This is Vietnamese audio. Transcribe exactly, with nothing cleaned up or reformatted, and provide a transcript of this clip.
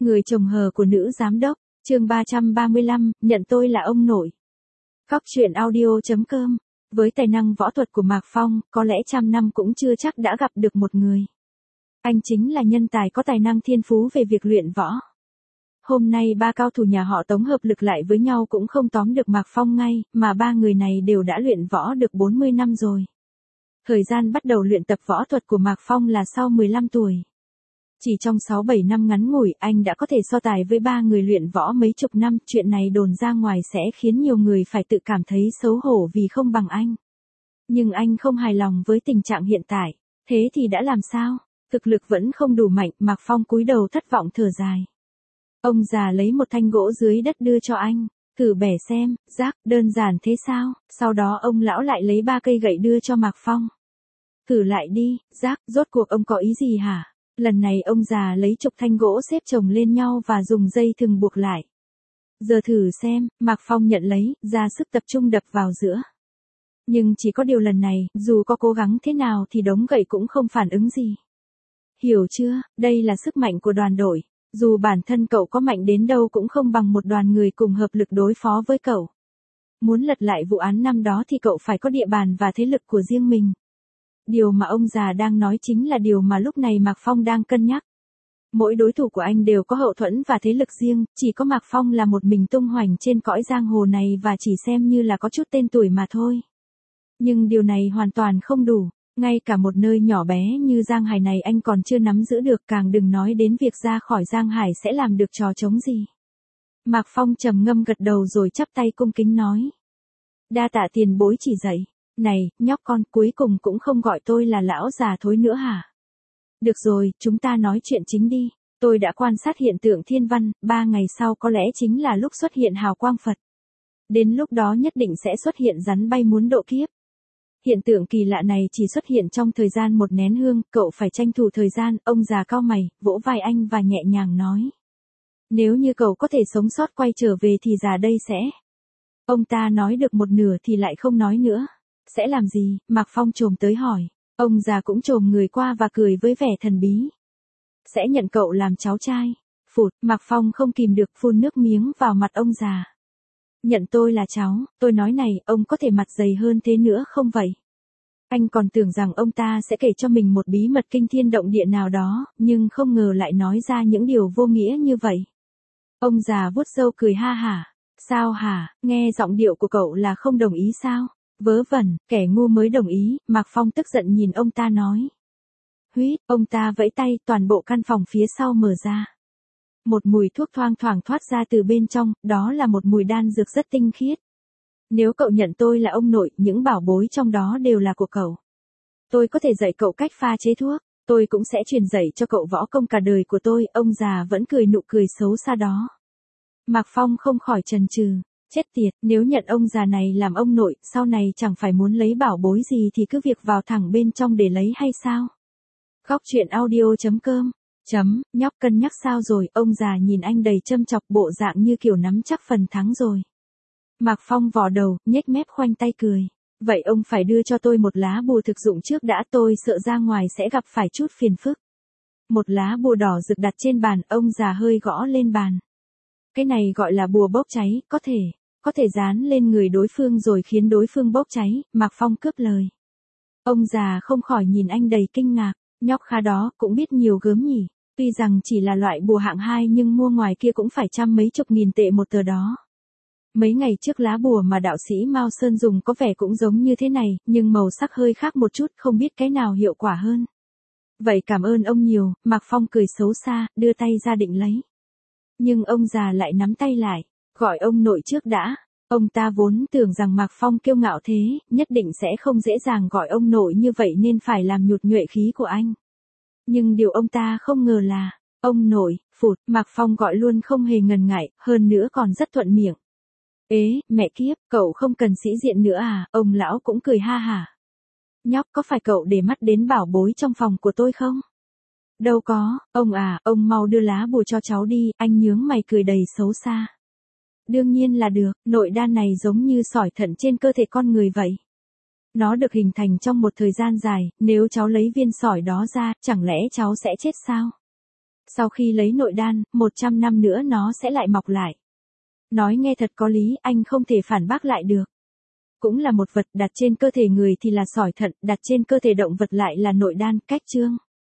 Người chồng hờ của nữ giám đốc, chương ba trăm ba mươi lăm, nhận tôi là ông nội. Cóc truyện audio chấm com. Với tài năng võ thuật của Mạc Phong, có lẽ trăm năm cũng chưa chắc đã gặp được một người. Anh chính là nhân tài có tài năng thiên phú về việc luyện võ. Hôm nay ba cao thủ nhà họ Tống hợp lực lại với nhau cũng không tóm được Mạc Phong ngay, mà ba người này đều đã luyện võ được bốn mươi năm rồi. Thời gian bắt đầu luyện tập võ thuật của Mạc Phong là sau mười lăm tuổi. Chỉ trong sáu bảy năm ngắn ngủi, anh đã có thể so tài với ba người luyện võ mấy chục năm. Chuyện này đồn ra ngoài sẽ khiến nhiều người phải tự cảm thấy xấu hổ vì không bằng anh. Nhưng anh không hài lòng với tình trạng hiện tại. Thế thì đã làm sao? Thực lực vẫn không đủ mạnh, Mạc Phong cúi đầu thất vọng thở dài. Ông già lấy một thanh gỗ dưới đất đưa cho anh. Thử bẻ xem, rác, đơn giản thế sao? Sau đó ông lão lại lấy ba cây gậy đưa cho Mạc Phong. Thử lại đi, rác, rốt cuộc ông có ý gì hả? Lần này ông già lấy chục thanh gỗ xếp chồng lên nhau và dùng dây thừng buộc lại. Giờ thử xem, Mạc Phong nhận lấy, ra sức tập trung đập vào giữa. Nhưng chỉ có điều lần này, dù có cố gắng thế nào thì đống gậy cũng không phản ứng gì. Hiểu chưa, đây là sức mạnh của đoàn đội. Dù bản thân cậu có mạnh đến đâu cũng không bằng một đoàn người cùng hợp lực đối phó với cậu. Muốn lật lại vụ án năm đó thì cậu phải có địa bàn và thế lực của riêng mình. Điều mà ông già đang nói chính là điều mà lúc này Mạc Phong đang cân nhắc. Mỗi đối thủ của anh đều có hậu thuẫn và thế lực riêng, chỉ có Mạc Phong là một mình tung hoành trên cõi giang hồ này và chỉ xem như là có chút tên tuổi mà thôi. Nhưng điều này hoàn toàn không đủ, ngay cả một nơi nhỏ bé như Giang Hải này anh còn chưa nắm giữ được, càng đừng nói đến việc ra khỏi Giang Hải sẽ làm được trò trống gì. Mạc Phong trầm ngâm gật đầu rồi chắp tay cung kính nói. Đa tạ tiền bối chỉ dạy. Này, nhóc con, cuối cùng cũng không gọi tôi là lão già thối nữa hả? Được rồi, chúng ta nói chuyện chính đi. Tôi đã quan sát hiện tượng thiên văn, ba ngày sau có lẽ chính là lúc xuất hiện hào quang Phật. Đến lúc đó nhất định sẽ xuất hiện rắn bay muốn độ kiếp. Hiện tượng kỳ lạ này chỉ xuất hiện trong thời gian một nén hương, cậu phải tranh thủ thời gian. Ông già cau mày, vỗ vai anh và nhẹ nhàng nói. Nếu như cậu có thể sống sót quay trở về thì già đây sẽ... Ông ta nói được một nửa thì lại không nói nữa. Sẽ làm gì? Mạc Phong chồm tới hỏi. Ông già cũng chồm người qua và cười với vẻ thần bí. Sẽ nhận cậu làm cháu trai. Phụt, Mạc Phong không kìm được phun nước miếng vào mặt ông già. Nhận tôi là cháu, tôi nói này, ông có thể mặt dày hơn thế nữa không vậy? Anh còn tưởng rằng ông ta sẽ kể cho mình một bí mật kinh thiên động địa nào đó, nhưng không ngờ lại nói ra những điều vô nghĩa như vậy. Ông già vuốt râu cười ha hả. Sao hả, nghe giọng điệu của cậu là không đồng ý sao? Vớ vẩn, kẻ ngu mới đồng ý, Mạc Phong tức giận nhìn ông ta nói. Huýt, ông ta vẫy tay, toàn bộ căn phòng phía sau mở ra. Một mùi thuốc thoang thoảng thoát ra từ bên trong, đó là một mùi đan dược rất tinh khiết. Nếu cậu nhận tôi là ông nội, những bảo bối trong đó đều là của cậu. Tôi có thể dạy cậu cách pha chế thuốc, tôi cũng sẽ truyền dạy cho cậu võ công cả đời của tôi, ông già vẫn cười nụ cười xấu xa đó. Mạc Phong không khỏi chần chừ. Chết tiệt, nếu nhận ông già này làm ông nội, sau này chẳng phải muốn lấy bảo bối gì thì cứ việc vào thẳng bên trong để lấy hay sao? Cóc truyện audio chấm com. Chấm, nhóc cân nhắc sao rồi, ông già nhìn anh đầy châm chọc, bộ dạng như kiểu nắm chắc phần thắng rồi. Mạc Phong vò đầu, nhếch mép khoanh tay cười. Vậy ông phải đưa cho tôi một lá bùa thực dụng trước đã, tôi sợ ra ngoài sẽ gặp phải chút phiền phức. Một lá bùa đỏ rực đặt trên bàn, ông già hơi gõ lên bàn. Cái này gọi là bùa bốc cháy, có thể, có thể dán lên người đối phương rồi khiến đối phương bốc cháy, Mạc Phong cướp lời. Ông già không khỏi nhìn anh đầy kinh ngạc, nhóc khá đó, cũng biết nhiều gớm nhỉ, tuy rằng chỉ là loại bùa hạng hai nhưng mua ngoài kia cũng phải trăm mấy chục nghìn tệ một tờ đó. Mấy ngày trước lá bùa mà đạo sĩ Mao Sơn dùng có vẻ cũng giống như thế này, nhưng màu sắc hơi khác một chút, không biết cái nào hiệu quả hơn. Vậy cảm ơn ông nhiều, Mạc Phong cười xấu xa, đưa tay ra định lấy. Nhưng ông già lại nắm tay lại, gọi ông nội trước đã. Ông ta vốn tưởng rằng Mạc Phong kiêu ngạo thế, nhất định sẽ không dễ dàng gọi ông nội như vậy nên phải làm nhụt nhuệ khí của anh. Nhưng điều ông ta không ngờ là, ông nội, phụt, Mạc Phong gọi luôn không hề ngần ngại, hơn nữa còn rất thuận miệng. Ế, mẹ kiếp, cậu không cần sĩ diện nữa à, ông lão cũng cười ha hả. Nhóc, có phải cậu để mắt đến bảo bối trong phòng của tôi không? Đâu có, ông à, ông mau đưa lá bùa cho cháu đi, anh nhướng mày cười đầy xấu xa. Đương nhiên là được, nội đan này giống như sỏi thận trên cơ thể con người vậy. Nó được hình thành trong một thời gian dài, nếu cháu lấy viên sỏi đó ra, chẳng lẽ cháu sẽ chết sao? Sau khi lấy nội đan, một trăm năm nữa nó sẽ lại mọc lại. Nói nghe thật có lý, anh không thể phản bác lại được. Cũng là một vật, đặt trên cơ thể người thì là sỏi thận, đặt trên cơ thể động vật lại là nội đan, cách chương.